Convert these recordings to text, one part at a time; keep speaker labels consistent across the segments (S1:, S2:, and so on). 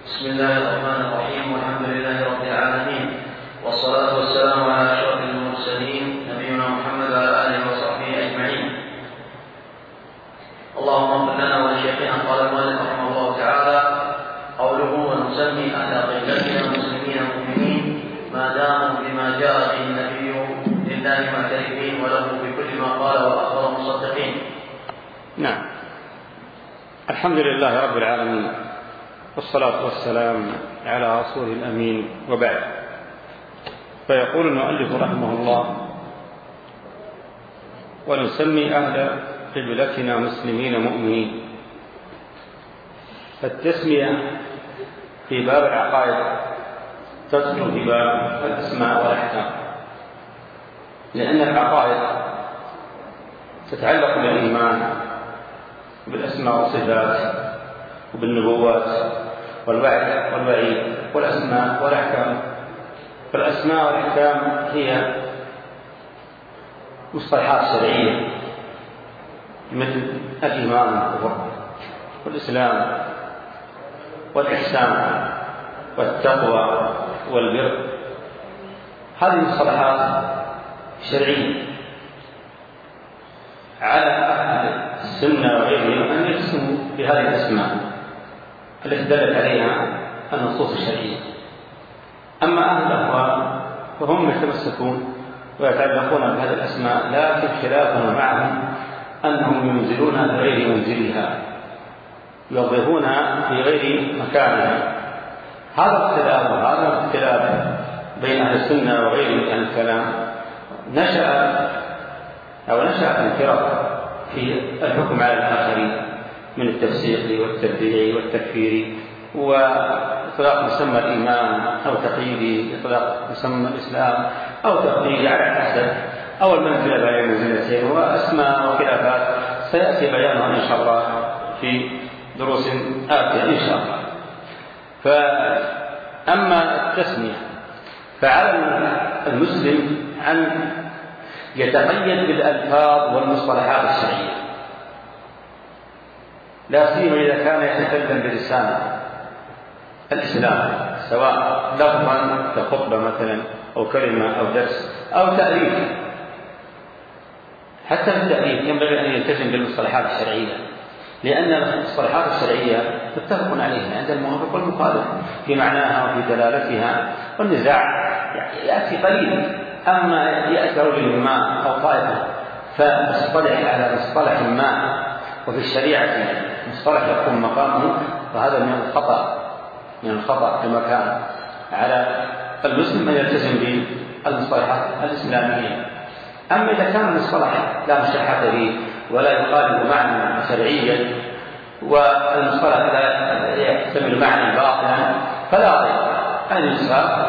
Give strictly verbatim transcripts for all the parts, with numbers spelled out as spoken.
S1: بسم الله الرحمن الرحيم، والحمد لله رب العالمين، والصلاة والسلام على أشرف المرسلين نبينا محمد وعلى آله وصحبه أجمعين. اللهم اغفر لنا ولشيخنا. قال المؤلف رحمه الله تعالى: قوله ونسمي أهل قبلتنا المسلمين المؤمنين ما داموا بما جاء به النبي لله معترفين وله بكل ما قال وأخبر مصدقين.
S2: نعم. الحمد لله رب العالمين، والصلاة والسلام على رسوله الأمين، وبعد. فيقول المؤلف رحمه الله: ونسمي أهل قبلتنا مسلمين مؤمنين. فالتسمية في باب العقائد تدخل في باب الأسماء والأحكام، لأن العقائد تتعلق بالإيمان بالأسماء والصفات وبالنبوات والوعد والوعيد والأسماء والأحكام. فالأسماء والأحكام هي مصطلحات شرعية مثل الإيمان والكفر والإسلام والإحسان والتقوى والبر. هذه مصطلحات شرعية على أهل السنة وغيرهم أن يقسموا بهذه الأسماء التي دلت عليها النصوص الشرعية. أما أهل الأهواء فهم يتمسكون ويتعلقون بهذه الأسماء، لكن خلافهم معهم أنهم ينزلونها بغير منزلها، يوظفونها في غير مكانها. هذا الاختلاف وهذا الاختلاف بين أهل السنة وغير أهل الكلام نشأ أو نشأت الفرق في الحكم على الآخرين من التفسيق والتبديع والتكفير، وإطلاق مسمى الإيمان أو تقييد إطلاق مسمى الإسلام أو تقييد على حسب أو المنزلة بين منزلتين، وأسماء وخلافات سيأتي بيانها إن شاء الله في دروس آتية إن شاء الله. فأما التسمية فعلى المسلم أن يتقيد بالألفاظ والمصطلحات الشرعية، لا سيما إذا كان يتكلم بلسان الإسلام، سواء لفظا كخطبة مثلا أو كلمة أو درس أو تأليف. حتى في التأليف ينبغي أن يلتزم بالمصطلحات الشرعية، لأن المصطلحات الشرعية متفق عليها عند الموافق والمخالف في معناها وفي دلالتها، والنزاع يأتي قليلا. أما يأتي رجل ما أو طائفة فاصطلح على مصطلح ما وفي الشريعة مصطلح يقوم مقامه، فهذا من الخطأ من الخطأ كما كان على المسلم أن يلتزم بالمصطلحات الإسلامية. أما إذا كان المصطلح لا مشاحة به ولا يقال معنى شرعيا والمصطلح لا يحتمل معنى باطلا فلا ضير أن ينسى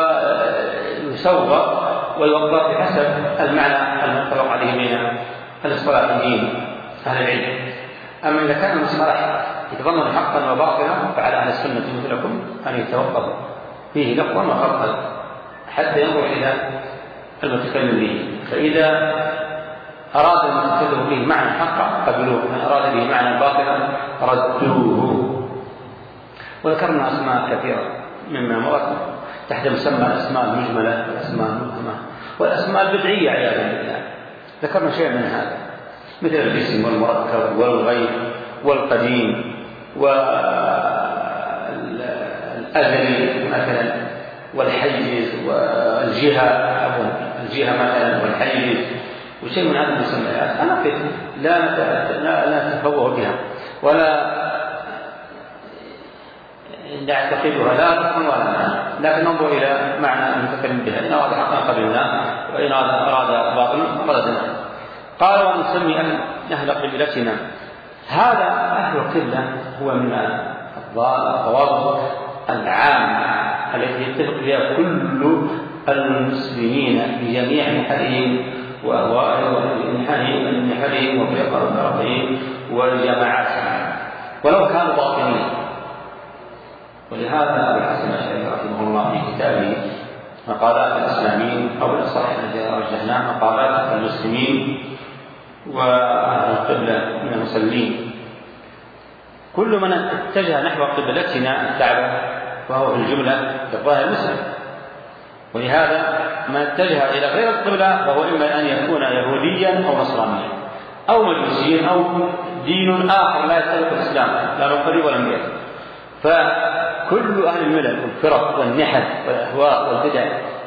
S2: ويسوى ويوضح بحسب المعنى المتفق عليه بين الاصطلاحيين أهل العلم. أما إذا كان المصطلح يتضمن حقا وباطلا فعلى أهل السنة مثلكم أن يتوقفوا فيه لفظا وخطا حتى ينظر إلى المتكلم به، فإذا أراد المتكلم به معنى حقا قبلوه، من أراد به معنى باطلا ردوه. وذكرنا أسماء كثيرة مما مرت تحت مسمى الأسماء المجملة والأسماء المبهمة والأسماء البدعية عياذا بالله. ذكرنا شيء من هذا مثل الاسم والمركب والغيب والقديم والأزلي مثلا والحيز والجهة الجهة مثلا والحيز وشيء من هذه المسميات. أنا لا لا نتفوه بها ولا نعتقدها لا تكون ولا معنى، لكن ننظر إلى معنى المتكلم بها. إن أراد حقا قبلنا وإن أراد باطلا رددنا. قال: ونسمي أهل قبلتنا. هذا أهل القبلة هو من الضوابط العامة التي يتفق بها كل المسلمين بجميع نحلهم وأهوائهم ونحلهم وفرقهم والجماعات ولو كانوا باطنين. ولهذا أبو الحسن الأشعري رحمه الله في كتابه مقالات الإسلاميين أو الأصح الذي رجحناه مقالات المسلمين وأهل القبلة من المسلمين كل من اتجه نحو قبلتنا الكعبة فهو في الجملة بالظاهر مسلم، ولهذا من اتجه إلى غير القبلة فهو إما أن يكون يهوديا أو نصرانيا أو مجوسيا أو دين آخر لا يستلق الإسلام لا من قريب ولا من بعيد. فكل أهل الملل والفرق والنحل والأهواء والبدع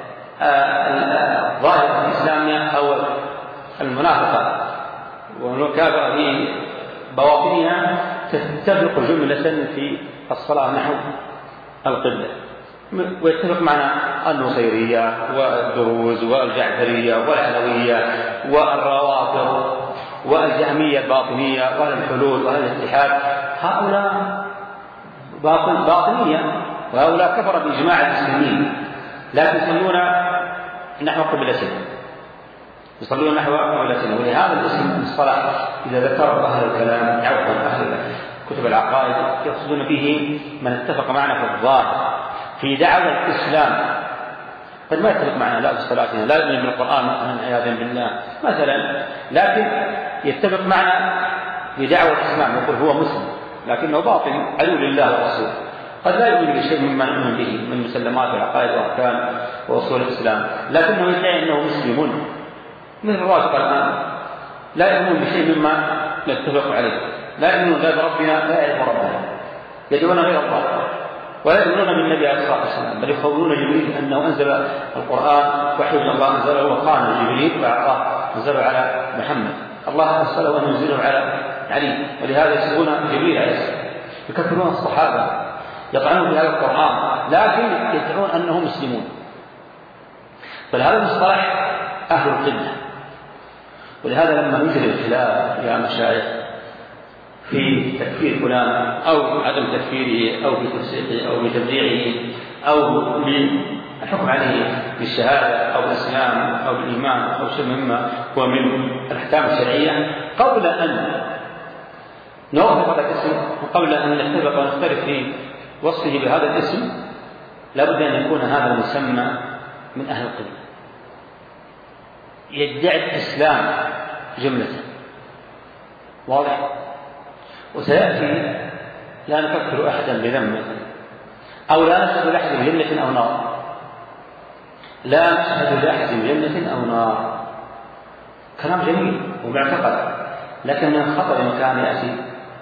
S2: الظاهرة الإسلامية أو المنافقة والمكابرة في بواطنها تتفق جملة في الصلاة نحو القبلة، ويتفق معنا النصيرية والدروز والجعفرية والعلوية والروافض والجهمية الباطنية وأهل الحلول وأهل الاتحاد، هؤلاء باطن باطنية، وهؤلاء كفر بإجماع المسلمين، لكن يصلون نحو قبلتنا يصلون نحو قبلتنا. ولهذا الاسم المصطلح إذا ذكر أهل الكلام أو أهل كتب العقائد يقصدون به من اتفق معنا في الظاهر في دعوة الإسلام، قد ما يتفق معنا لا في صلاتنا لا يؤمن بالقرآن عياذا بالله مثلا، لكن يتفق معنا في دعوة الإسلام يقول هو مسلم لكنه باطن عدو لله ورسوله، قد لا يؤمن بشيء مما نؤمن به من مسلمات العقائد وأركان وأصول الإسلام، لكنه يدعي أنه مسلم مثل الرافضة الآن لا يؤمن بشيء مما نتفق عليه، لا يؤمنون لا بربنا لا يعرف ربنا، يدعون غير الله ولا يؤمنون بالنبي عليه الصلاة والسلام، بل يخولون جبريل أنه أنزل القرآن وحي الله أنزله وقال جبريل وأعطاه أنزله على محمد، الله أرسله أن ينزله على علي، ولهذا يسبون جبريل عليه السلام، يكفرون الصحابة يطعنون في هذا القرآن لكن يدعون أنهم مسلمون. فهذا مصطلح أهل القبلة. ولهذا لما يوجد الخلاف يا مشايخ في تكفير فلان أو عدم تكفيره أو بتفسيقه أو بتبديعه أو بالحكم عليه بالشهادة أو بالإسلام أو بالإيمان أو شيء مما هو من الأحكام الشرعية، قبل أن نوافق هذا الاسم وقبل أن نتفق ونختلف في وصفه بهذا الاسم لابد أن يكون هذا المسمى من أهل القبلة يدعي الإسلام جملة واضح. وسيأتي لا نفكر أحدا بذنب أو لا نشهد لأحد بجنة أو نار، لا نشهد لأحد بجنة أو نار، كلام جميل ومعتقد، لكن من خطر مكان يأتي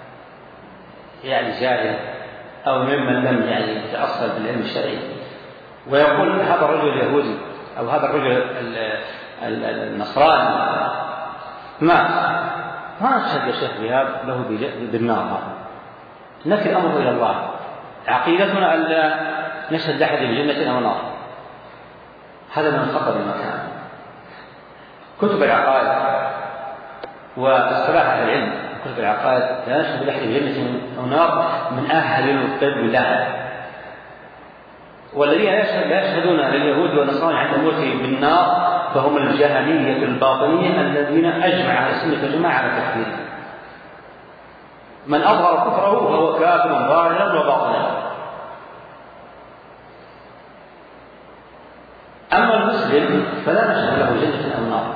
S2: يعني جاهل أو ممن لم يعني يتأصل بالعلم الشرعي ويقول هذا الرجل اليهودي أو هذا الرجل النصراني ما ما نشهد يا شيخ بهذا له بالنار، نفي الأمر إلى الله، عقيدتنا أن لا نشهد لأحد بجنة أو نار، هذا من خطر المكان. كتب العقائد واصطلاح أهل العلم كتب العقائد لا نشهد لأحد بجنة أو نار من أهل القبلة، والذين لا يشهدون لليهود والنصارى عند الموت بالنار فهم الجهمية الباطنية الذين أجمع على السنة والجماعة على تكفيره، من أظهر كفره فهو كافر ظاهرا وباطنا. أما المسلم فلا نشهد له جنة أو نار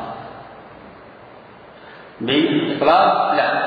S2: بإطلاق لا،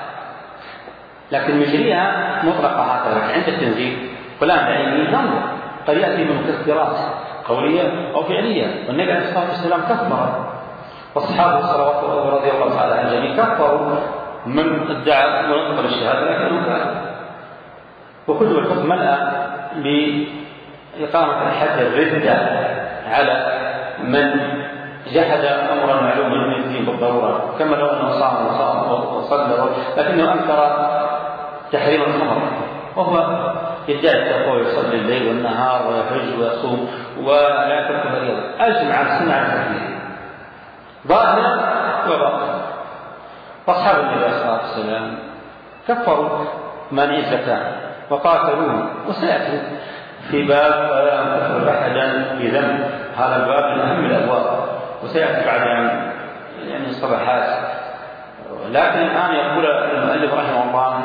S2: لكن مجريها مطلقة هكذا عند التنزيل فلان بعينه ننظر قد يأتي بمكفرات قولية أو فعلية، والنبي عليه الصلاة والسلام كفر والصحابة صلوات الله رضي الله تعالى عن الجميع كفروا من ادعى ونقبل الشهادة لكنه كان، وكتب الحكم ملأ بإقامة حد الردة على من جحد أمرا معلوما من الدين بالضرورة، كما لو أنه صام وصام وصلى لكنه أنكر تحريم الخمر وهو يدعي التقوى يصلي الليل والنهار ويحج ويصوم ولا يترك الرياضة، أجمع السنة على التكفير ظاهرا وباطنا. فأصحاب النبي عليه الصلاة والسلام كفروا مانع الزكاة وقاتلوه، وسيأتي في باب ولا نكفر أحدا في ذنب، هذا الباب من أهم الأبواب وسيأتي بعد يعني الصباحات. لكن الآن يقول المؤلف رحمه الله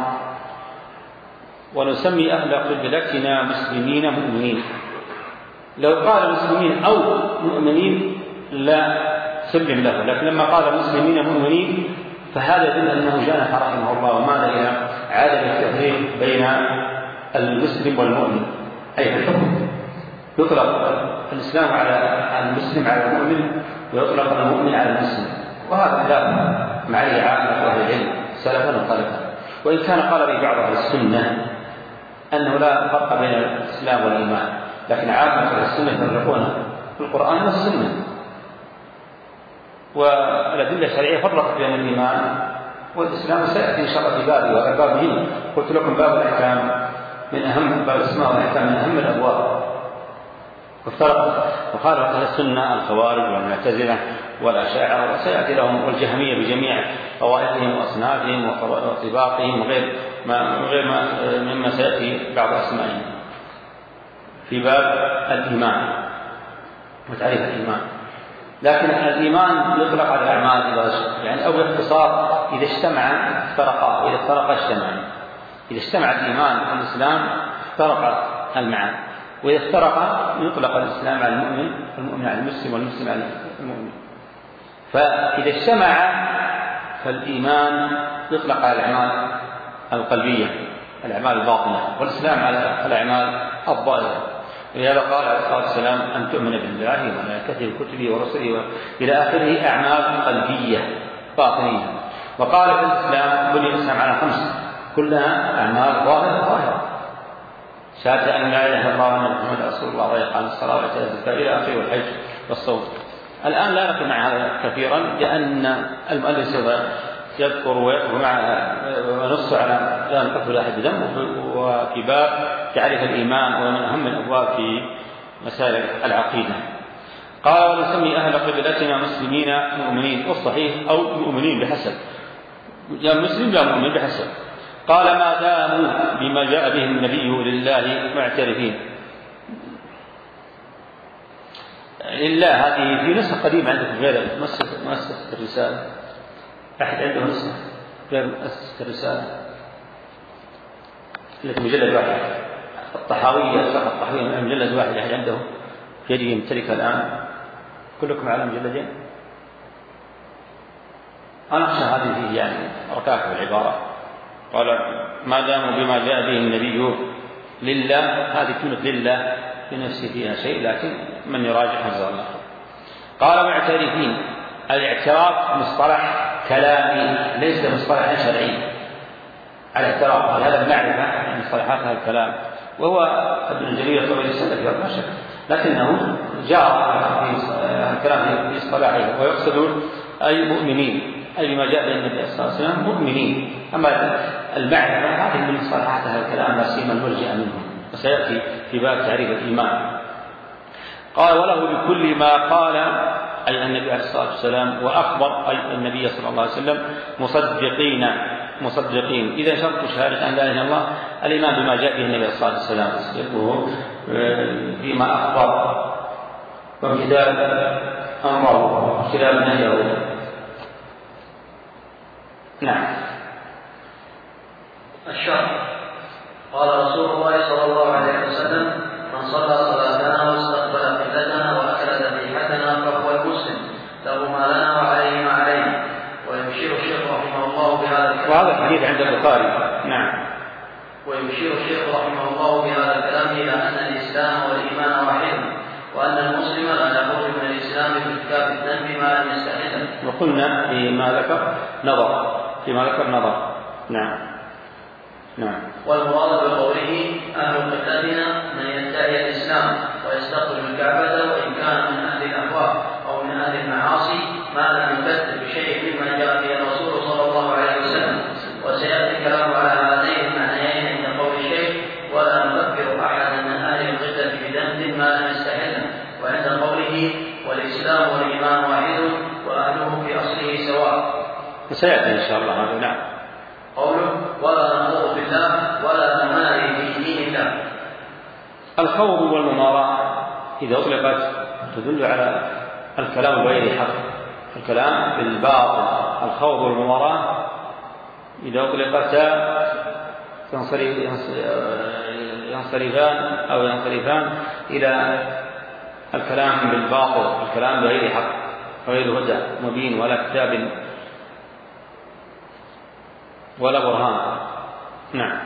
S2: ونسمي أهل قبلتنا مسلمين مؤمنين. لو قال مسلمين أو مؤمنين لا سلم له، لكن لما قال مسلمين مؤمنين فهذا يدل أنه جانح رحمه الله ومال إلى عدم التفريق بين المسلم والمؤمن، أي في الحكم يطلق الإسلام على المسلم على المؤمن ويطلق المؤمن على المسلم، وهذا خلاف معي عامة أهل العلم سلفا وخلفا. وإن كان قال لي بعض أهل السنة أنه لا فرق بين الإسلام والإيمان، لكن عامة أهل السنة يفرقون في القرآن والسنة، والأدلة الشرعية فرقت بين الإيمان والإسلام، سيأتي إن شاء الله في بابه وأبوابه. قلت لكم باب الأحكام من أهم باب الأسماء والأحكام من أهم الأبواب، وافترق وخالف أهل السنة الخوارج والمعتزلة والأشاعرة، وسيأتي لهم والجهمية بجميع طوائفهم وأصنافهم وطباقهم غير ما غير ما مما سيأتي بعض أسمائهم في باب الإيمان وتعريف الإيمان. لكن الإيمان يطلق على الأعمال يعني أو باختصار إذا اجتمع افترقا، وإذا افترقا اجتمعا. إذا اجتمع الإيمان والإسلام افترق المعنى، وإذا افترق يطلق الإسلام على المؤمن والمؤمن على المسلم والمسلم على المؤمن. فإذا اجتمع فالإيمان يطلق على الأعمال القلبية الأعمال الباطنة، والإسلام على الأعمال الظاهرة. ولهذا قال عليه الصلاة والسلام أن تؤمن بالله وملائكته وكتبه ورسله إلى آخره أعمال قلبية باطنية. وقال في الإسلام بني الإسلام على خمس كلها أعمال ظاهرة ظاهرة، شهادة أن لا إله إلا الله وأن محمدا رسول الله وإقام الصلاة وإيتاء الزكاة إلى آخره والحج والصوم. الآن لا نقف مع هذا كثيرا لأن المؤلف سوف يذكر ويقف معنا ونص على لا نقف لا أحد ذنب وفي باب تعريف الإيمان ومن أهم الأبواب في مسائل العقيدة. قال ونسمي أهل قبلتنا مسلمين مؤمنين، والصحيح أو مؤمنين بحسب، يا مسلم يا مؤمن بحسب. قال ما داموا بما جاء به النبي لله معترفين. لله هذه في نسخة قديمة عندكم غير نسخة الرسالة؟ أحد عنده نسخة غير نسخة الرسالة التي مجلد واحد؟ الطحاوية نسخة الطحاوية من مجلد واحد أحد عنده في يده يمتلكها الآن؟ كلكم على مجلدين؟ أنا أخشى هذه فيه يعني ركاكة بالعبارة. قال ما داموا بما جاء به النبي لله، هذه كلمة لله في نفسه فيها شيء، لكن من يراجع حفظه الله. قال معترفين. الاعتراف مصطلح كلامي ليس مصطلحا شرعي. الاعتراف هذا المعرفة من مصطلحات هذا الكلام، وهو ابن جرير الطبري السلفي لا شك، لكنه جاء في الكلام في اصطلاحه ويقصد أي مؤمنين، أي ما جاء به النبي صلى الله عليه وسلم مؤمنين. أما المعرفة هذه من مصطلحات هذا الكلام لا سيما المرجئة منهم، وسيأتي في باب تعريف الإيمان. قال وله بكل ما قال أي النبي عليه الصلاة والسلام وأخبر أي النبي صلى الله عليه وسلم مصدقين مصدقين. إذا شرط شهادة أن لا إله إلا الله الإيمان بما جاء به النبي صلى الله عليه وسلم، تصديقه فيما أخبر وامتثال أمره واجتناب نهيه. نعم.
S1: الشرط. قال رسول الله صلى الله عليه وسلم من صلى صلاتنا واستقبل قبلتنا وأكل ذبيحتنا فهو المسلم له ما لنا وعليه ما عليه. ويشير الشيخ رحمه الله بهذا الكلام،
S2: وهذا الحديث عند البخاري. نعم.
S1: ويشير الشيخ رحمه الله بهذا الكلام إلى أن الإسلام والإيمان واحد، وأن المسلم لا يخرج من الإسلام بارتكاب الذنب ما لم يستحله.
S2: وقلنا فيما ذكر نظر فيما ذكر نظر. نعم. نعم.
S1: والمراد بقوله أهل قبلتنا من يدعي الإسلام ويستقبل الكعبة وإن كان من أهل الأهواء أو من أهل المعاصي ما لم يكذب بشيء مما جاء به الرسول صلى الله عليه وسلم. وسيأتي الكلام على هذين المعنيين عند قول الشيخ ولا نكفر أحدا من أهل القبلة بذنب ما لم يستحله، وعند قوله والإسلام والإيمان واحد وأهله في أصله سواء.
S2: وسيأتي إن شاء الله هذا. نعم.
S1: قوله ولا نخوض بالله ولا نماري في دين الله.
S2: الخوض والمماراة إذا أطلقت تدل على الكلام بغير حق، الكلام بالباطل. الخوض والمماراة إذا أطلقتا ينصرفان أو ينصرفان إلى الكلام بالباطل، الكلام بغير حق غير هدى مبين ولا كتاب ولا برهان. نعم.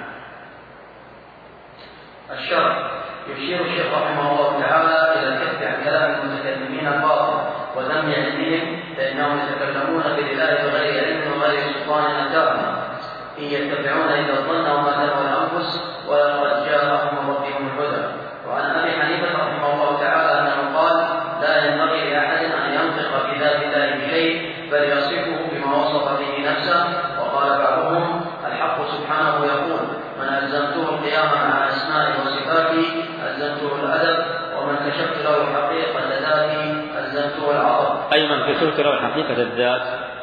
S1: الشرح. يشير الشيخ رحمه الله تعالى إلى الكف عن كلام المتكلمين الباطل وذم علمهم، فإنهم يتكلمون بالله بغير علم وغير سلطان أتاهم، إن يتبعون إلا الظن وما تهوى الأنفس ولقد جاءهم من ربهم الهدى. وعن أبي حنيفة رحمه الله تعالى أنه قال: لا ينبغي لأحد أن ينطق في ذات الله بشيء بل يصفه بما وصف به نفسه. وقال بعضهم: الحق سبحانه يقول: من ألزمته القيام مع أسمائه وصفاته ألزمته الأدب، ومن كشفت له حقيقة ذاته ألزمته العطف.
S2: أي من كشفت له حقيقة الذات،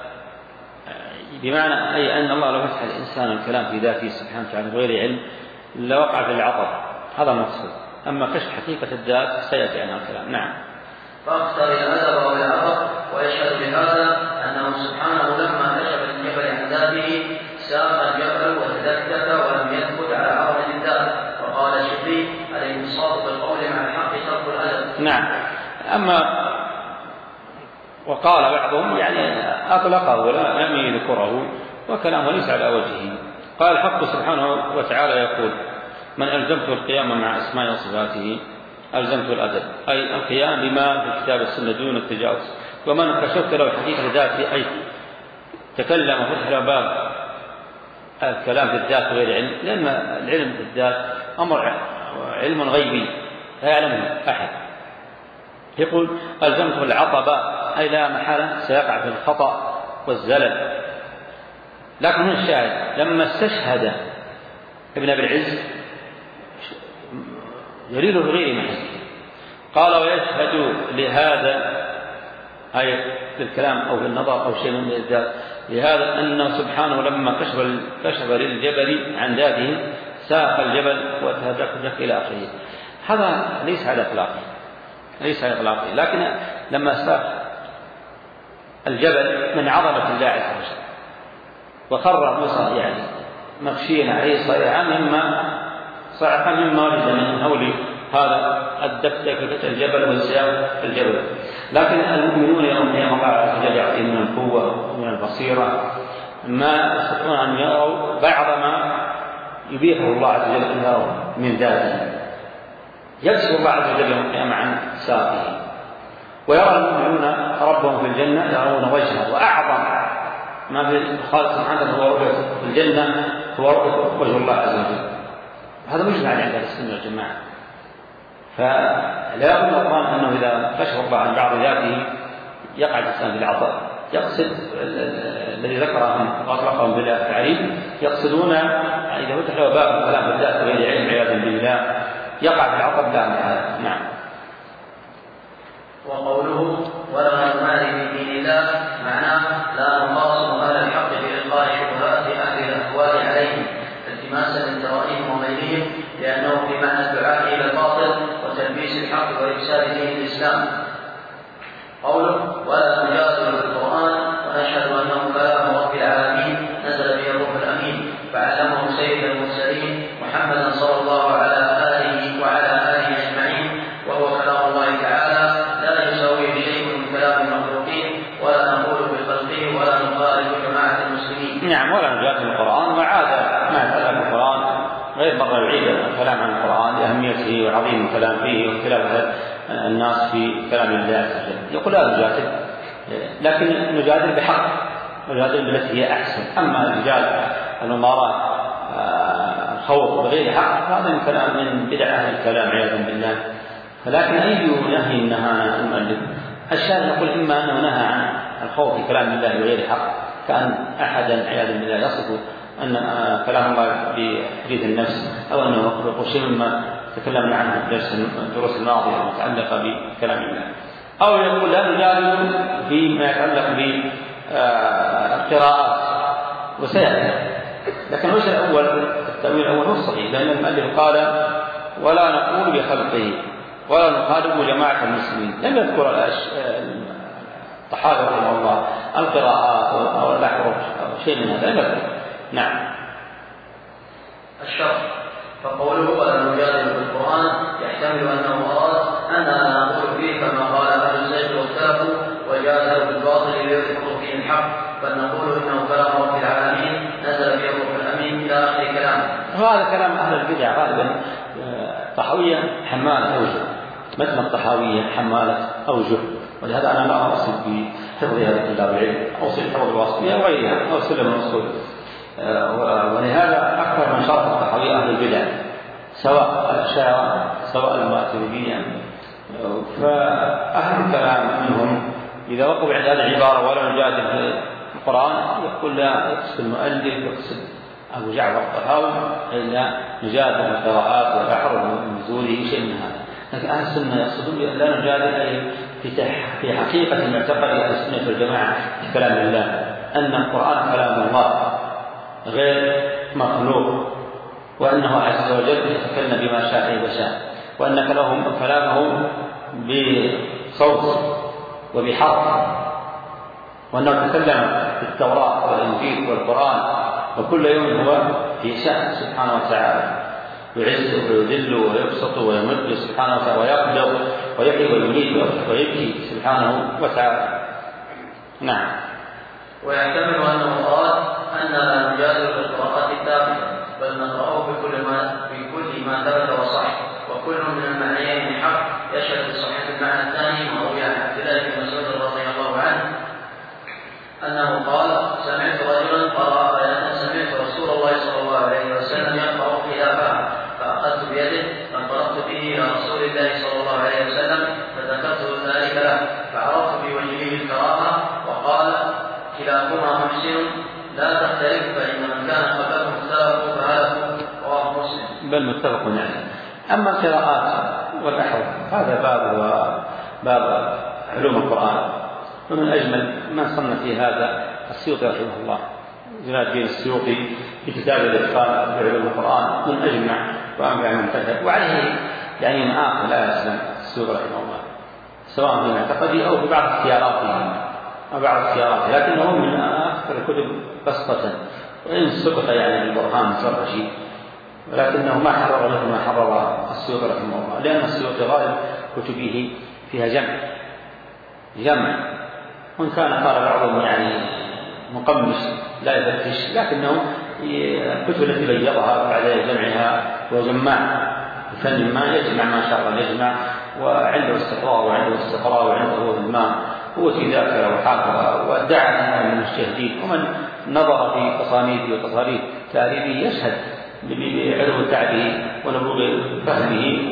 S2: بمعنى أي أن الله لو فتح الإنسان الكلام في ذاته سبحانه وتعالى بغير علم لوقع في العطف، هذا المقصود. أما كشف حقيقة الذات سيأتي عنها الكلام. نعم.
S1: فاختر الأدب والعطف. ويشهد بهذا أنه سبحانه لما كشف الجبل عن ذاته ساق الجبل وتدكك ولم يثبت على عظمة الذات. وقال الشقيق: الانبساط بالقول مع الحق ترك الأدب.
S2: نعم. أما وقال بعضهم يعني أطلقه ولم يذكره وكلامه ليس على وجهه. قال: الحق سبحانه وتعالى يقول: من ألزمته القيام مع أسماء وصفاته ألزمته الأدب، أي القيام بما في الكتاب والسنة دون التجاوز. ومن كشفت له حقيقة ذاته، أي تكلم وفتح له باب الكلام في الذات غير علم، لأن العلم في الذات أمر علم غيبي لا يعلمه أحد. يقول: ألزمته العطب، أي لا محالة سيقع في الخطأ والزلل. لكن هنا الشاهد لما استشهد ابن أبي العز دليله بغير محل، قال: ويشهد لهذا، أي للكلام أو في النظر أو شيء من الذات، لهذا أنه سبحانه لما كشف كشف للجبل عن ذاته ساق الجبل وتهدك إلى آخره. هذا ليس على إطلاقه، ليس على إطلاقه. لكن لما ساق الجبل من عظمة الله عز وجل وخر موسى يعني مغشيا عليه صيحا مما صعقا مما وجد من هول هذا الدكدكة الجبل وانسياب الجبل. لكن المؤمنون يوم الله عز وجل يعطيهم من القوة ومن البصيرة ما يستطيعون أن يروا بعض ما يبيحه الله عز وجل أن يروا من ذاته. يكشف الله عز وجل يوم القيامة عن ساقه، ويرى المؤمنون ربهم في الجنة يرون وجهه، وأعظم ما في الخالق سبحانه هو رؤية في الجنة هو رؤية وجه الله عز وجل. هذا مجمع عند أهل السنة والجماعة. فلا يظن القرآن أنه إذا كشف الله عن بعض ذاته يقع الإنسان في العطاء. يقصد الذي ذكرهم وأطلقهم بلا تعريف، يقصدون إذا فتح له باب الكلام بالذات بغير علم عياذا بالله يقع في العطاء لا محالة. نعم.
S1: وقوله: ولا نماري في دين الله، معناه لا نخاصم أهل الحق بإلقاء شبهات أهل الأهواء عليهم التماسا لترائهم وغيرهم، لأنه في معنى الدعاء إلى الباطل وتلبيس الحق وإفساد دين الإسلام. قوله: ولا نجادل بالقرآن، ونشهد أنه كلام رب العالمين نزل به الروح الأمين فعلمه سيد المرسلين محمدا صلى الله على آله وعلى آله أجمعين، وهو كلام الله تعالى لا يساويه شيء من كلام المخلوقين، ولا نقول بخلقه ولا نخالف جماعة المسلمين.
S2: نعم. ولا نجادل بالقرآن، وعاد ما يتعلق بالقرآن غير مرة يعيد الكلام عن القرآن لأهميته وعظيم الكلام فيه واختلاف الناس في كلام الله عز وجل. يقول لا نجادل، لكن نجادل بحق، نجادل بالتي هي أحسن. أما الرجال الممارات الخوف بغير حق هذا من كلام من بدع أهل الكلام عياذا بالله. فلكن أي نهي نهانا المؤلف؟ الشاهد يقول إما أنه نهى عن الخوف في كلام الله بغير حق، كأن أحدا عياذا بالله يصف أن كلام الله بحديث النفس أو أنه مخلوق، شيء مما تكلمنا عنه في الدروس الماضية المتعلقة بكلام الله. أو يقول لا نجادل فيما يتعلق بالقراءات وسيأتي. لكن الوجه الأول التأويل الأول هو الصحيح، لأن المؤلف قال ولا نقول بخلقه ولا نخالف جماعة المسلمين، لم يذكر الطحاوي رحمه الله القراءات أو الأحرف أو شيء من هذا، لم يذكر. نعم.
S1: الشرح. فقوله ولا نجادل بالقرآن يحتمل أنه أراد أننا نقول فيه كما قال أهل الزيغ واختلفوا وجادلوا بالباطل ليدحضوا فيه الحق، بل نقول إنه كلام رب العالمين نزل به
S2: وهذا كلام أهل البدع غالبا. الطحاوية حمالة أوجه، مثل الطحاوية حمالة أوجه، ولهذا أنا لا أصل في حفظها لطلاب العلم، أوصل حفظ الواسطية وغيرها أو سلم الأصول. ولهذا أكثر من شرط الطحاوية أهل البدع، سواء الأشاعرة سواء الماتريدية. فأهل الكلام منهم إذا وقفوا عند هذه العبارة ولا نجادل في القرآن يقول لا يقصد المؤلف يقصد أبو جعفر الطحاوي إلا نجادل القراءات والبحر ونزوله شيء من هذا. لكن أهل السنة يقصدون لا نجادل في حقيقة المعتقد أهل السنة والجماعة في كلام الله، أن القرآن كلام الله غير مخلوق، وأنه عز وجل يتكلم بما شاء وشاء، وأن كلامه بصوت وبحرف، وأنه تكلم في التوراة والإنجيل والقرآن، وكل يوم هو في شأن سبحانه وتعالى، يعز ويذل ويبسط ويمد سبحانه وتعالى، ويقبض ويحيي ويميت ويبكي سبحانه وتعالى. نعم.
S1: ويحتمل أنه قال أن لا نجادل في القراءات الثابتة، بل نقرأه بكل ما بكل ما ثبت وصح، وكل من المعنيين حق يشهد بصحة المعنى الثاني. وروي عن عبد الله بن مسعود رضي الله عنه أنه قال: سمعت رجلا قرأ آية سمعت رسول الله صلى الله عليه وسلم يقرأ خلافها، فأخذت بيده فانطلقت به إلى رسول الله صلى الله عليه وسلم فذكرت ذلك له، فعرفت بوجهه الكراهة، وقال: كلاكما محسن لا تختلف، فإن من كان قبلكم اختلفوا فهلكوا. رواه مسلم.
S2: بل متفق عليه. أما القراءات والأحرف هذا باب باب علوم القرآن، ومن أجمل من صنف في هذا السيوطي رحمه الله، جلال الدين السيوطي في كتاب الإتقان في علوم القرآن، من أجمع وأنفع من كتب، وعليه يعني من آخر لا يسلم السيوطي رحمه الله، سواء في معتقده أو في بعض اختياراته أو بعض اختياراته، لكنه من أكثر الكتب بسطة، وإن سقط يعني البرهان الزركشي، ولكنه ما حرر له ما حرر السيوطي رحمه الله، لأن السيوطي غالب كتبه فيها جمع جمع وإن كان قال بعضهم يعني مقمش لا يفتش، لكنه الكتب التي بيضها بعد جمعها وجمع بفن ما يجمع ما شاء الله يجمع، وعنده استقرار وعنده استقرار وعنده الماء، هو في ذاكرة وحافظة، وادعى من المجتهدين، ومن نظر في تصانيفه وتصاريف تاريخه يشهد بعلو تعبه ونبوغ فهمه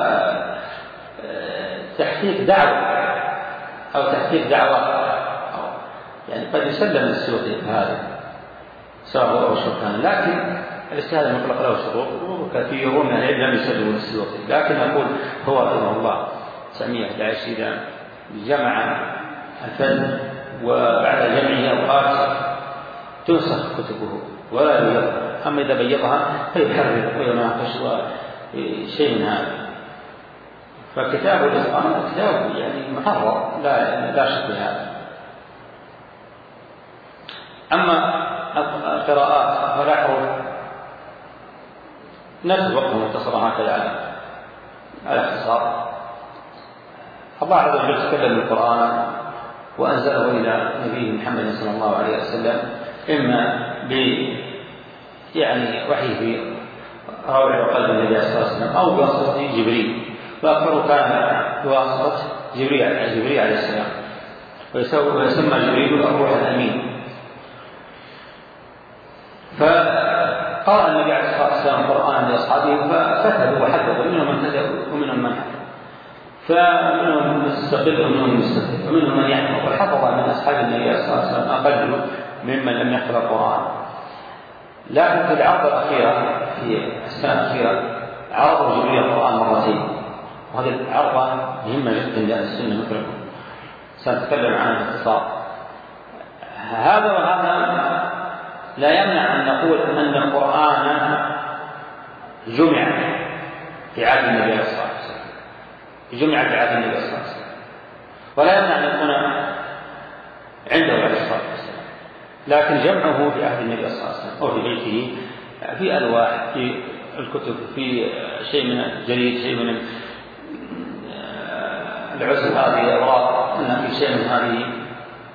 S2: وتحقيق دعوة أو تحقيق دعوة، يعني قد يسلم السيوطي هذا سواء هو أو شرطان، لكن الاجتهاد المطلق له شروط، وكثيرون من العلم لم يسلموا السيوطي، لكن أقول هو رحمه الله تسعمائة وأحد عشر إذا جمع الفن، وبعد جمعه أوقات تنسخ كتبه ولا يبيض، أما إذا بيضها فيحرر ويناقش وشيء من هذا. فكتاب الإتقان كتاب يعني محرر لا لا شك في هذا. أما القراءات فالأحرف نفس وقت مختصرة هكذا على على اختصار. الله عز وجل تكلم بالقرآن وأنزله إلى نبيه محمد صلى الله عليه وسلم، إما ب يعني وحي في روع قلب النبي صلى الله عليه وسلم أو بواسطة جبريل، وأكثر كان بواسطة جبريل جبريل عليه السلام، ويسمى جبريل الروح الأمين. فقرأ النبي عليه الصلاة والسلام القرآن لأصحابه فكتبوا وحدثوا، ومنهم من كتب ومنهم من حفظ، فمنهم مستقل ومنهم مستقل، ومنهم من يحفظ، وحفظ من أصحاب النبي صلى الله عليه وسلم أقل ممن لم يحفظ القرآن. لكن في العرض الأخيرة في السنة الأخيرة عرض جبريل القرآن مرتين، وهذه العرضة مهمة جدا لأهل السنة مثلكم، سنتكلم عنها باختصار. هذا وهذا لا يمنع أن نقول أن القرآن جمع في عهد النبي صلى الله عليه وسلم، جمع في عهد النبي صلى الله عليه وسلم، ولا يمنع أن يكون عنده عليه الصلاة والسلام، لكن جمعه في عهد النبي صلى الله عليه وسلم أو في بيته في ألواح، في الكتب، في شيء من الجريد، شيء من العزل، هذه الأوراق، أن في شيء من هذه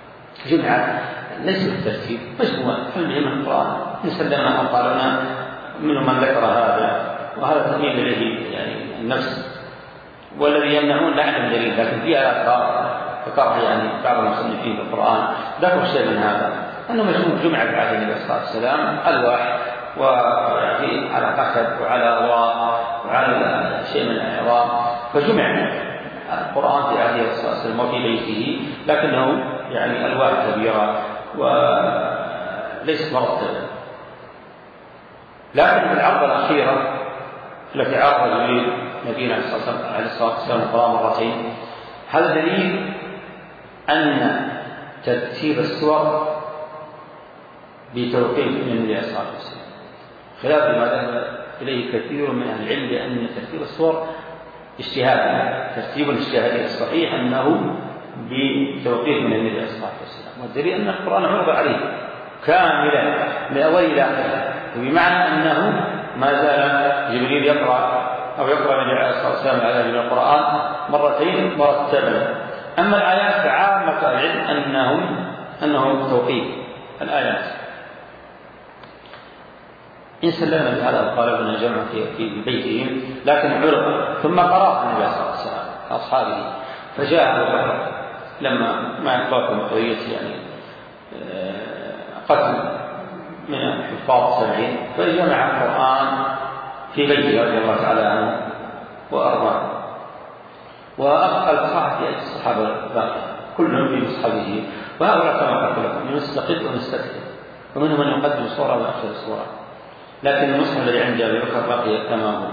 S2: جمعة ليس بالترتيب مجموعة، فالمهم القرآن إن سلمنا أو قالنا منهم من ذكر هذا، وهذا تميل إليه يعني النفس، والذي يمنعون لا عندهم دليل، لكن فيها آثار ذكرها يعني بعض المصنفين في القرآن ذكروا شيء من هذا، أنه مشهور جمعة في عهد النبي صلى الله عليه وسلم ألواح ويعني على قسد وعلى أوراق وعلى شيء من العظام، فجمع القرآن في عهد النبي صلى الله عليه وسلم وفي بيته، لكنه يعني ألواح كبيرة وليست مرتبة. لكن في العرض الأخيرة التي عرض جبريل نبينا عليه الصلاة والسلام القرآن مرتين، هذا دليل أن ترتيب السور بتوقيف من النبي عليه الصلاة والسلام، خلاف ما ذهب إليه كثير من أهل العلم بأن ترتيب السور اجتهادي، ترتيب اجتهادي الصحيح أنه بتوقيف من النبي عليه الصلاة والسلام، والدليل أن القرآن عرض عليه كاملا من أول إلى آخره، بمعنى أنه ما زال جبريل يقرأ أو يقرأ النبي عليه الصلاة والسلام الآيات من القرآن مرتين مرتبا. أما الآيات فعامة العلم أنهم أنه توقيف الآيات. إن سلمنا بهذا القالب جمع في بيتهم، لكن عرض ثم قرأ النبي عليه الصلاة والسلام أصحابه، فجاء أبو بكر لما ما يقرأكم قضية يعني قتل من الحفاظ السبعين، فجمع القرآن في بيته رضي الله تعالى عنه وأرضاه، وأبقى المصاحف في الصحابة الباقية كلهم في مصحفه، وهؤلاء كما قلت لكم نستقد ونستكثر، ومنهم من يقدم صورة ويأخذ صورة، لكن المصحف الذي عند أبي بكر بقي كما هو.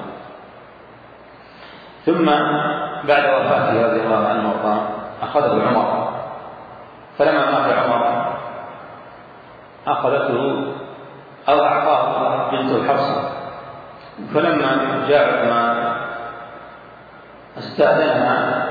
S2: ثم بعد وفاته رضي الله عنه وارضاه أخذه عمر، فلما مات عمر أخذته أو أعطاه بنته حفصة، فلما جاء عثمان استأذنها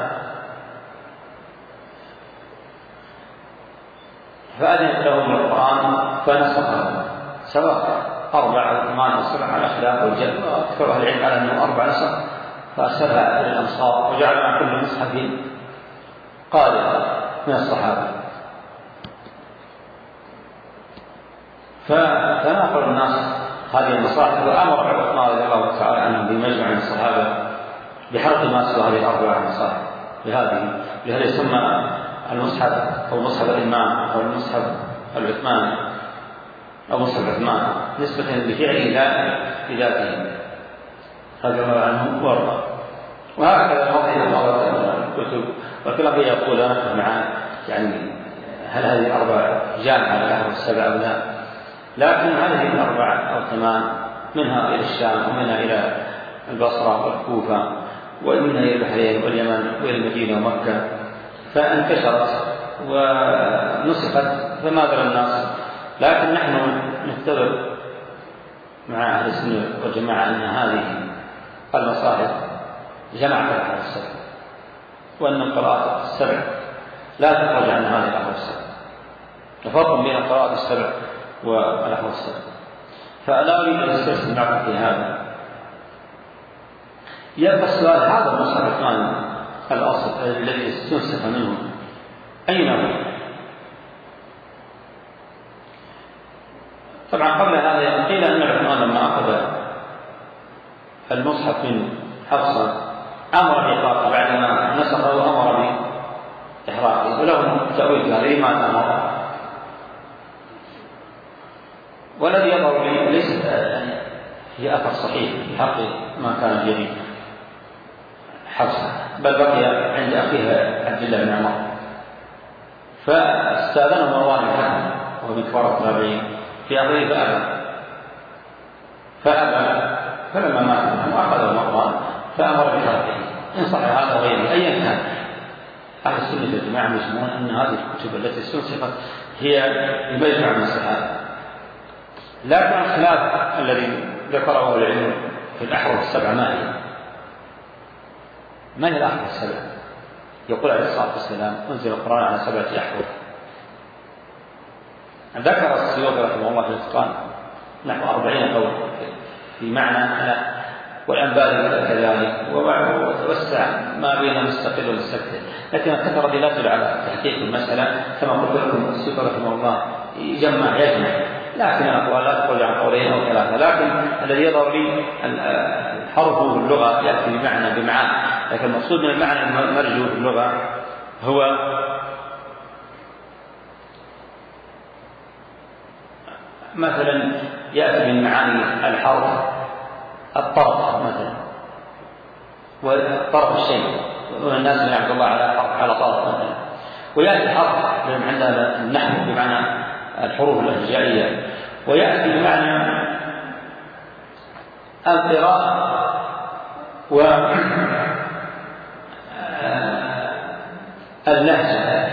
S2: فأذنت له من القرآن فنسخه، سبق أربع أو ثمان نسخ على خلاف والجد، وأكثر أهل العلم على أنه أربع نسخ، فأرسلها إلى الأمصار وجعل مع كل مصحف قارئ من الصحابة. فتناقل الناس هذه المصاحف، وأمر عثمان رضي الله تعالى عنه بمجمع من الصحابة بحرق ما سوى هذه الأربع مصاحف بهذه، لهذا يسمى المصحف أو مصحف الإمام أو المصحف العثماني أو مصحف عثمان نسبة لفعله لا لذاته رضي الله عنه وارضاه. وهكذا موضع بعض الكتب والكلام فيها يقول أنا مع يعني هل هذه الأربع جامعة للأحرف السبع أو لا، لكن هذه الأربعة أو ثمان منها إلى الشام ومنها إلى البصرة والكوفة ومنها إلى البحرين واليمن وإلى المدينة ومكة، فانتشرت ونسخت فما درى الناس. لكن نحن نفترض مع أهل السنة والجماعة أن هذه المصاحف جمعت الأحرف السبع، وأن القراءات السبع لا تخرج عن هذه الأحرف السبع، فرق بين القراءات السبع والأحرف السبع. فلا أريد أن أسترسل معكم في هذا. يبقى السؤال هذا المصحف الثاني الأصل الذي استنسخ منه أين هو؟ طبعا قبل هذا قيل أن عثمان لما أخذ المصحف من حفصة أمر بإحراقه بعدما نسخه وأمر بإحراقه، وله تأويل هذه ما أمر. والذي يظهر لي ليس هي أثر صحيح في حق ما كان بيده حفصة، بل بقي عند أخيها عبد الله بن عمر، فاستأذنه مروان الحكم وهو من كبار التابعين في أخيه فأبى فأبى فلما مات منه أخذه مروان فأمر بحرقه. إن صح هذا غيره أيا كان، أهل السنة والجماعة يسمون أن هذه الكتب التي استنسخت هي مجمع من الصحابة، لكن الخلاف الذي ذكره العلم في الأحرف السبعة ما هي؟ ما هي الأحرف السبعة؟ يقول عليه الصلاة والسلام أنزل القرآن على سبعة أحرف. ذكر السيوطي رحمه الله في الإتقان نحو أربعين قول في معنى، والأنباري كذلك، وتوسع ما بين مستقل ومستكثر، لكن الكثرة لا تدل على تحقيق المسألة. كما قلت لكم السيوطي رحمه الله يجمع يجمع لكن الأقوال لا تخرج عن قولين أو ثلاثة، لكن الذي يظهر لي الحرف في اللغة يأتي بمعنى بمعاني، لكن المقصود من المعنى المرجو في اللغة هو مثلا يأتي من معاني الحرف الطرف مثلا، وطرف الشيء، والناس يعبد الله على حرف على طرف مثلا، ويأتي حرف عندنا النحو بمعنى الحروف الهجائية، ويأتي بمعنى القراءة واللهجة.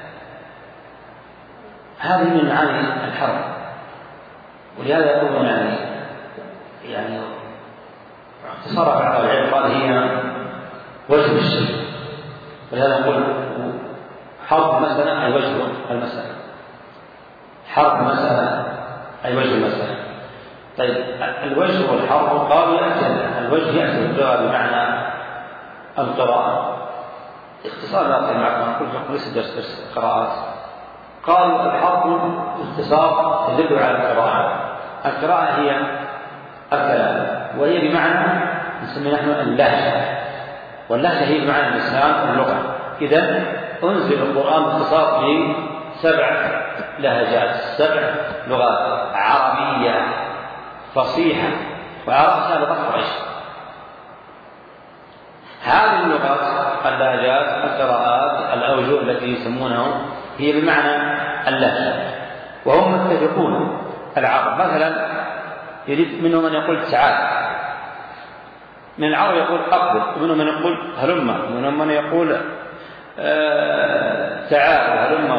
S2: هذه من معاني الحرف، ولهذا يقولون يعني يعني اختصار بعض العلم قال هي وجه الشيء، ولهذا نقول حرف المسألة أي وجه المسألة، حرف المسألة أي وجه المسألة. طيب الوجه والحرف قالوا يأتي الوجه يأتي اللغة بمعنى القراءة. اختصار لا معكم نقول لكم ليس درس درس قراءات. قالوا الحرف اختصار تدل على القراءة. القراءة هي الكلام، وهي بمعنى نسميها نحن اللهجة، واللهجة هي بمعنى اللسان واللغة. إذا أنزل القرآن باختصار في سبع لهجات، سبع لغات عربية فصيحة، وعرفتها بضغط عيش. هذه اللغات اللهجات القراءات الأوجه التي يسمونها هي بمعنى اللهجة، وهم متفقون. العرب مثلا يريد منهم من يقول تعال، من العرب يقول أقبل، ومنهم من يقول هلم، ومنهم من يقول آه تعال وهلم،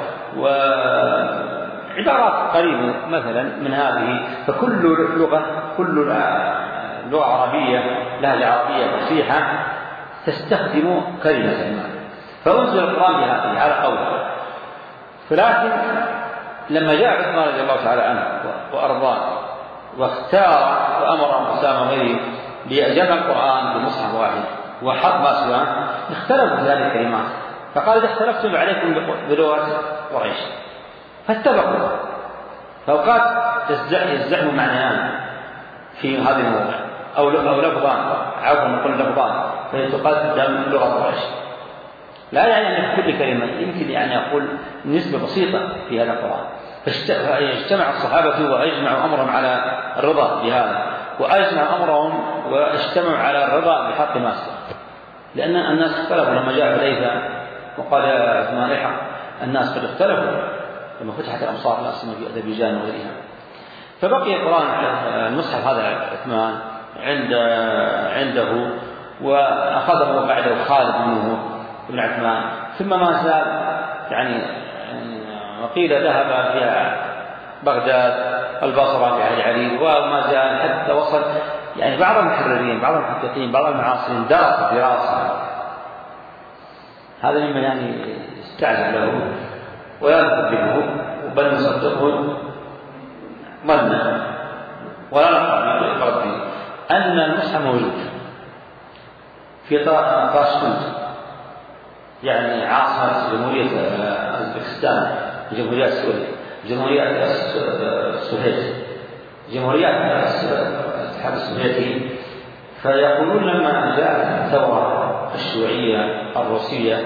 S2: وعبارات قريبة مثلا من هذه. فكل لغة كل لغة عربية لهجة عربية فصيحة تستخدم كلمة ما، فأنزل القرآن بهذه على قوله. فلكن لما جاء عثمان رضي الله تعالى عنه وأرضاه واختار وأمر أسامة غيره ليجمع القرآن بمصحف واحد وحط ما سواه، اختلفوا في هذه الكلمات، فقال إذا اختلفتم عليكم بلغة قريش، فاتفقوا. فأوقات يزدحم معنيان في هذه الموضوع، أو لفظان، عفوا نقول لفظان، فتقدم لغة قريش. لا يعني أن كل كلمة، يمكن يعني أقول نسبة بسيطة في هذا القرآن. فاجتمع الصحابة وأجمعوا أمرهم على الرضا بهذا، وأجمع أمرهم واجتمعوا على الرضا بحق ما سواه، لأن الناس اختلفوا. لما جاء حذيفة وقال يا عثمان الحق، الناس قد اختلفوا لما فتحت الأمصار لا سيما في أذربيجان وغيرها. فبقي القرآن المصحف هذا عثمان عند عنده، وأخذه بعده خالد بن عثمان، ثم ما زال يعني وقيل ذهب في بغداد البصرة في عهد علي، وما زال حتى وصل يعني بعض المحررين بعض المحققين بعض المعاصرين درس دراسة. هذا مما يعني استعجل له ولا نكذبه بل نصدقه ظنا ولا نقبل بربه أن المصحف موجود في طاشكند، يعني عاصمة جمهورية أوزبكستان، جمهورية سوريا، جمهورية السوفيت، جمهوريات الاتحاد السوفيتي. فيقولون لما جاءت الثورة الشيوعية الروسية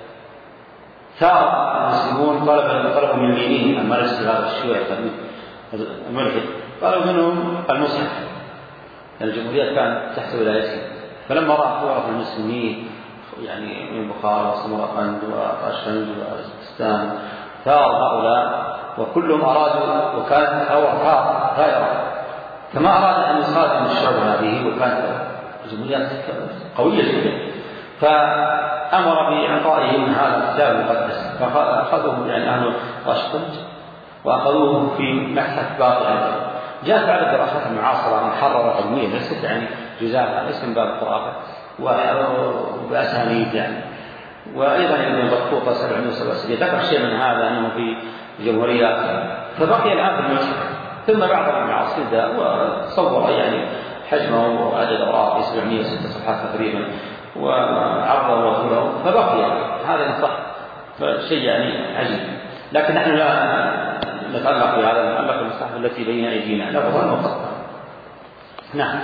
S2: ثار المسلمون طلب طلبوا من لينين أما ليس هذا الشيوعي الملحد، طلبوا منهم المصحف، الجمهوريات كانت تحت ولايته. فلما رأى ثورة المسلمين يعني من بخارى وسمرقند وطاشكند وأوزبكستان ثار هؤلاء وكلهم أرادوا، وكانت ثورة ثائرة، فما أراد أن يصادم الشعب هذه، وكانت جمهوريات قوية جدا. فأمر بإعطائهم هذا الكتاب المقدس، فأخذوه يعني أهل طاشكند وأخذوه في متحف باطل. جاءت بعد الدراسات المعاصرة محررة علميا ليست يعني جزافة، ليس من باب الخرافة وبأسانيد يعني. وأيضا ابن بطوطة سبعمائة وسبعة وستين ذكر شيء من هذا أنه في جمهوريات. فبقي الآن في المصحف، ثم بعض المعاصرين وصور يعني حجمه وعدد أوراق سبعمائة وستة صفحات تقريبا وعرضه وطوله، فبقي هذا الصح، فشيء يعني عجيب. لكن نحن لا نتعلق بهذا نتعلق بالمصحف التي بين أيدينا لفظا وخطا. نعم.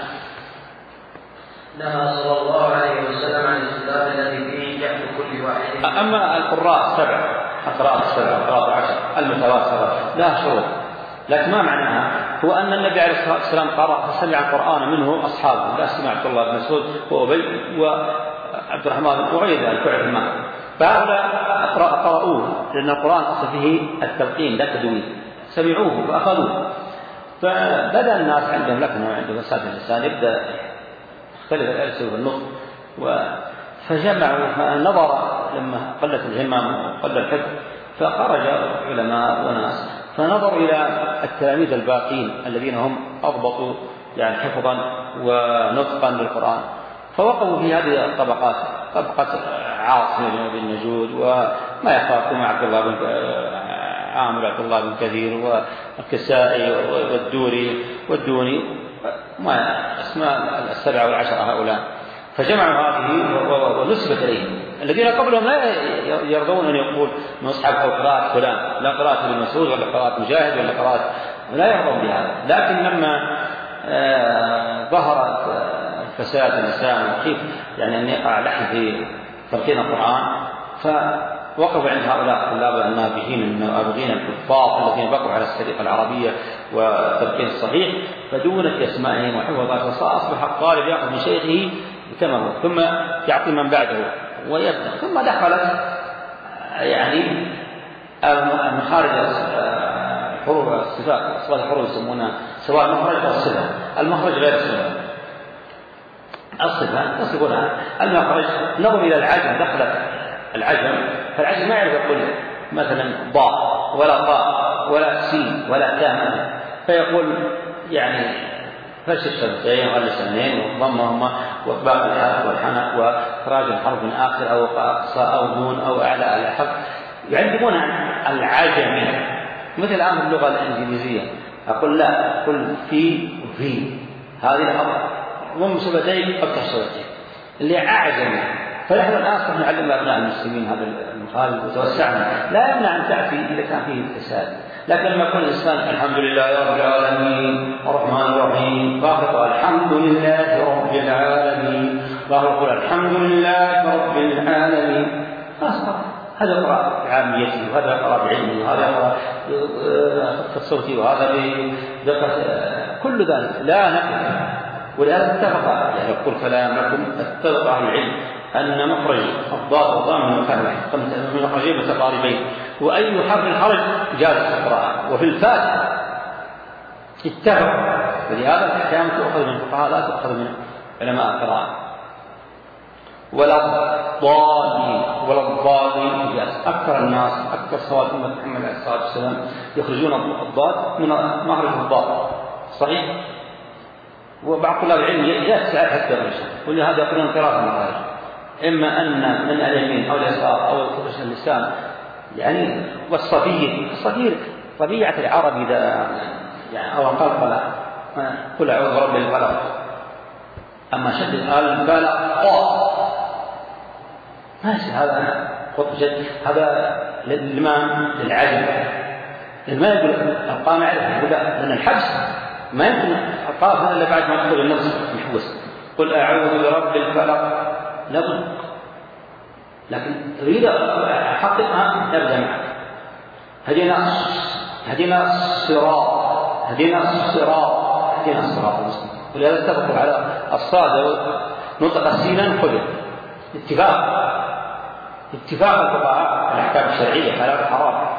S1: نهى صلى الله عليه وسلم عن الكتاب الذي فيه جهل كل واحد.
S2: أما القراء السبع القراءة السبع القراءة العشر المتواترة لا شروط، لكن ما معناها؟ هو أن النبي عليه الصلاة والسلام قرأ فسمع القرآن منه أصحابه، لا سمع عبد الله بن مسعود وأبي وعبد الرحمن وغير ذلك وعثمان، فهؤلاء قرأوه لأن القرآن أصل فيه التلقين لا تدوين، سمعوه فأخذوه. فبدأ الناس عندهم لكنه عندهم مسافة اللسان يبدأ يختلف الألسنة والنطق، فجمعوا فنظر لما قلت الهمم وقل الحفظ فخرج علماء وناس فنظروا إلى التلاميذ الباقين الذين هم أضبطوا يعني حفظا ونطقا للقرآن، فوقفوا في هذه الطبقات، طبقة عاصم بن النجود وما يخاف مع عبد الله بن عامر عبد الله بن كثير والكسائي والدوري والدوني، ما اسماء السبعة والعشرة هؤلاء، فجمعوا هذه ونسبت إليهم. الذين قبلهم لا يرضون أن يقول مصحف أو قراءة فلان، لا قراءة ابن مسعود ولا قراءة مجاهد ولا قراءة، لا يرضون بهذا. لكن لما آه ظهرت فساد الإسلام وكيف يعني أن يقع لحن في تلقين القرآن، فوقفوا عند هؤلاء الطلاب النابهين النابغين الكفار الذين بقوا على السرقة العربية والتلقين الصحيح فدونت أسمائهم وحفظات، فأصبح الطالب يأخذ من شيخه كما هو ثم يعطي من بعده ويبدأ. ثم دخلت يعني مخارج الحروف الصفات، أصوات الحروف يسمونها سواء المخرج أو الصفة. المخرج غير الصفة، الصفة يصفونها المخرج. نظر إلى العجم، دخلت العجم فالعجم ما يعرف يقول مثلا ضاء ولا طاء ولا سين ولا تاء، فيقول يعني فرش الشفتين واللسانين وضمهما واطباق الحرف والحنك واخراج الحرف من اخر او اقصى او دون او اعلى على حرف، يعلمون العجمي مثل الان اللغه الانجليزيه. اقول لا، قل في وفي هذه الحرف ضم شفتين افتح شفتين اللي اعجمي. فنحن الان صرنا نعلم ابناء المسلمين هذا المخالف وتوسعنا، لا يمنع ان تاتي اذا كان فيه فساد، لكن لما يكون الانسان الحمد لله رب العالمين الرحمن الرحيم فاخر الحمد لله رب العالمين فاخر الحمد لله رب العالمين خلاص، هذا قراءة بعاميته وهذا قراءة بعلمه وهذا قراءة خفة صوته وهذا بدقة، كل ذلك لا نفع. ولهذا اتفق يعني يقول كلامكم اتفق اهل العلم أن مخرج الضاد والضاد من مكان واحد من مخرجين متقاربين، وأي حرف خرج جاز القراءة. وفي الفاتحة اتفق، ولهذا الأحكام تؤخذ من الفقهاء لا تؤخذ من علماء القراءة. ولا الضالين ولا الضالين جاز. أكثر الناس أكثر صواب أمة محمد عليه الصلاة والسلام يخرجون الضاد من مخرج الضاد صحيح، وبعض طلاب العلم يسعى حتى يرجع، ولهذا يقولون ثلاثة مخارج، إما أن من اليمين أو اليسار أو خرج اللسان يعني. والصفير الصفير طبيعة العرب إذا يعني أو قلقلة قل أعوذ برب الفلق، أما شد الفلق ماشي هذا خط جد، هذا للإمام للعجم ما يقول القام عرفه لأن الحبس ما يمكن القاف هذا إلا بعد ما تدخل النفس محبوس. قل أعوذ برب الفلق لابد، لكن تريد أحققها نبدأ معك. هدينا هدينا الصراط هدينا الصراط هدينا الصراط المستقيم. ولهذا اتفقوا على الصاد نطق سينا خذ اتفاق اتفاق الفقهاء الأحكام الشرعية حلال الحرام،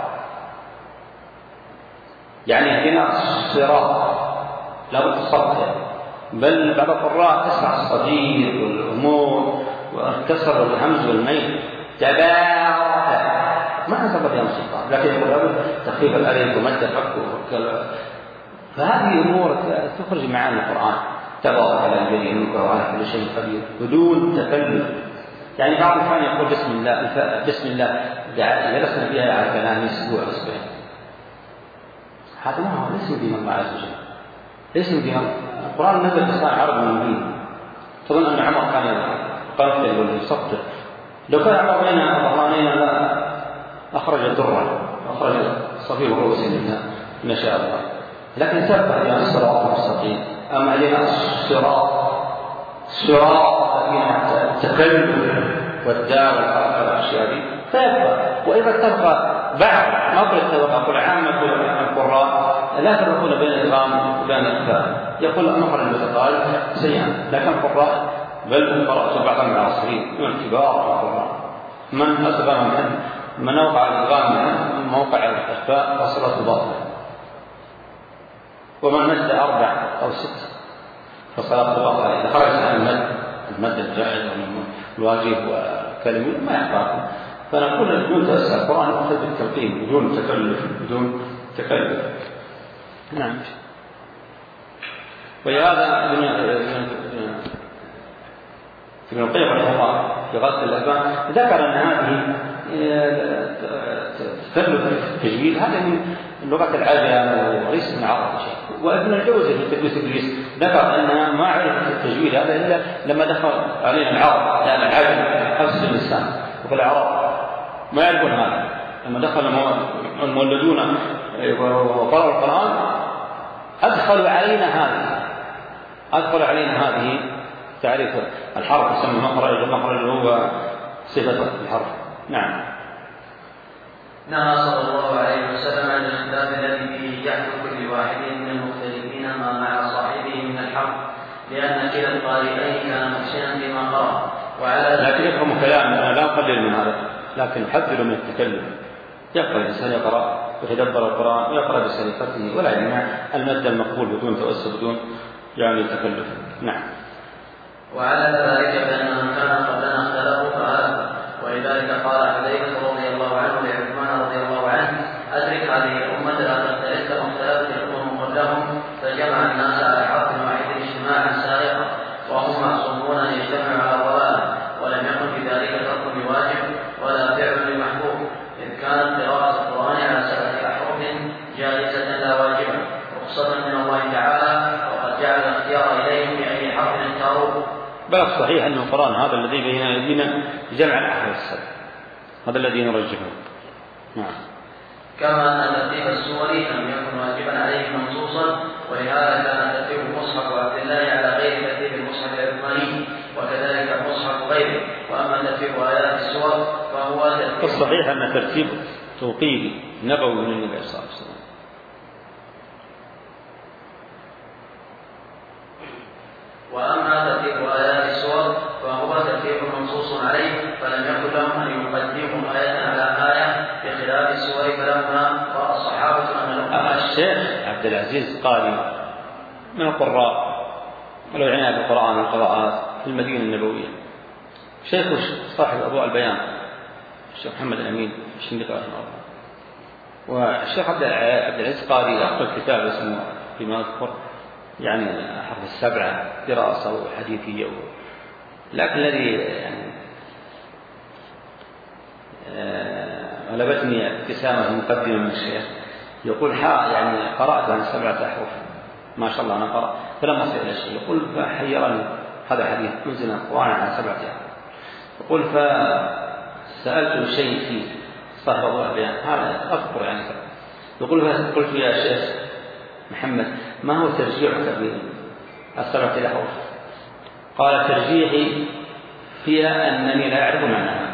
S2: يعني هدينا الصراط لابد الصبر، بل بعض القراء تسمع الصديق والأمور وانكسر الهمز والميل تبارك ما انتبه يا الشيطان، لكن يقول لابد تخفيف الألف ومد فكه، فهذه أمور تخرج معاني القرآن. تبارك الذي يملك وعلى كل شيء قدير بدون تكلف. يعني بعض الإخوان يقول بسم الله بسم الله جلسنا فيها على كلام أسبوع أسبوعين، هذا ما هو ليس دين الله عز وجل، ليس دين القرآن نزل بصنع عرب من دين. تظن أن عمر كان قاتل ولا يصدق؟ لو كان عمر بين ظهرانين لا أخرج الدرة أخرج صفير رؤوس النساء ما شاء الله. لكن تبقى على الصراط المستقيم. أما علينا الصراط الصراط التكلم والدار والحركة والأشياء دي فيبقى. وإذا تبقى بعض ما قلت أقول عامة القراء لا يفرقون بين الإدغام وبين الإخفاء، يقول المخرج المتقارب سيئا، لكن القراء بل قرأت بعض المعاصرين من الكبار القراء من أصغر من من وقع الإدغام من موقع الإخفاء وصلت باطلة، ومن مد أربع أو ست فصلاة باطلة إذا خرج عن المد المد الجائز والواجب وكلمة ما يحفظ. فنقول بدون تأسى القرآن يأخذ بالتلقين بدون تكلف بدون تكلف. نعم. ولهذا ابن القيم رحمه الله في غزل الألبان ذكر أن هذه تكلف التجويد هذا من اللغة العربية وليس من عرب شيء. وابن الجوزي في تدريس إبليس ذكر أنها ما عرفت التجويد هذا إلا لما دخل علينا العرب لأن العجم حفظ اللسان وفي العرب ما يعرفون هذا. لما دخل المولدون وقرأوا القرآن أدخلوا علينا هذه أدخلوا علينا هذه تعريف الحرف يسمى مخرج المخرج هو صفة الحرف. نعم.
S1: نهى صلى الله عليه وسلم عن الاختلاف الذي فيه جهل كل واحد من المختلفين ما مع صاحبه من الحق لأن كلا القارئين كان محسنا فيما قرأ. وعلى
S2: لكن يفهم كلام لا نقلل من هذا لكن حذر من التكلم. يقرأ الإنسان يقرأ ويتدبر القرآن ويقرأ بسليقته ولا يمنع المد المقبول بدون تأسف بدون يعني تكلف. نعم.
S1: وعلى ذلك فإن من كان قبلنا اختلفوا فهلكوا، ولذلك قال حذيفة رضي الله عنه لعثمان رضي الله عنه أدرك هذه الأمة لا تختلف كما اختلفت الأمم قبلهم، فجمع الناس على حرف واحد اجتماعا سائغا وهم معصومون أن يجتمعوا على ضلال، ولم يكن في ذلك ترك بواجب ولا فعل بمحبوب، إذ كانت قراءة القرآن على سبعة أحرف جائزة لا واجبة رخصة من الله تعالى، وقد جعل الاختيار إليهم بأي حرف اختاروه.
S2: بل الصحيح أن القرآن هذا الذي بين أيدينا جمع الأحرف السبع هذا الذي نرجحه. نعم.
S1: كما أن ترتيب السور لم يكن واجبا عليه منصوصا، ولهذا كان ترتيب مصحف عبد الله على غير ترتيب المصحف العثماني وكذلك مصحف غيره. وأما ترتيب آيات السور فهو ترتيب
S2: الصحيح أن ترتيب توقيفي نبوي من النبي صلى الله عليه وسلم.
S1: وأما ترتيب آيات السور فهو ترتيب منصوص عليه، فلم يكن لهم أن يقدموا آية على آية بخلاف السور، فلما رأى الصحابة أن لهم.
S2: الشيخ عبد العزيز قاري من القراء ولو عناية بالقرآن والقراءات في المدينة النبوية، شيخ صاحب أضواء البيان الشيخ محمد الأمين الشنقيطي رحمه الله. والشيخ عبد العزيز قاري أخذ كتاب اسمه فيما أذكر يعني حرف السبعة دراسة وحديثية، لكن الذي يعني غلبتني ابتسامة مقدمة من الشيخ يقول حا يعني قرأت عن سبعة أحرف ما شاء الله أنا قرأ فلم أصل إلى شيء. يقول فحيرني هذا حديث نزل القرآن عن سبعة أحرف. يقول فسألت شيء في صاحب أضواء البيان هذا أذكر يعني كذا. يقول قلت يا شيخ محمد ما هو ترجيحك بالسبعة الأحرف؟ قال ترجيحي فيها أنني لا أعرف معناها.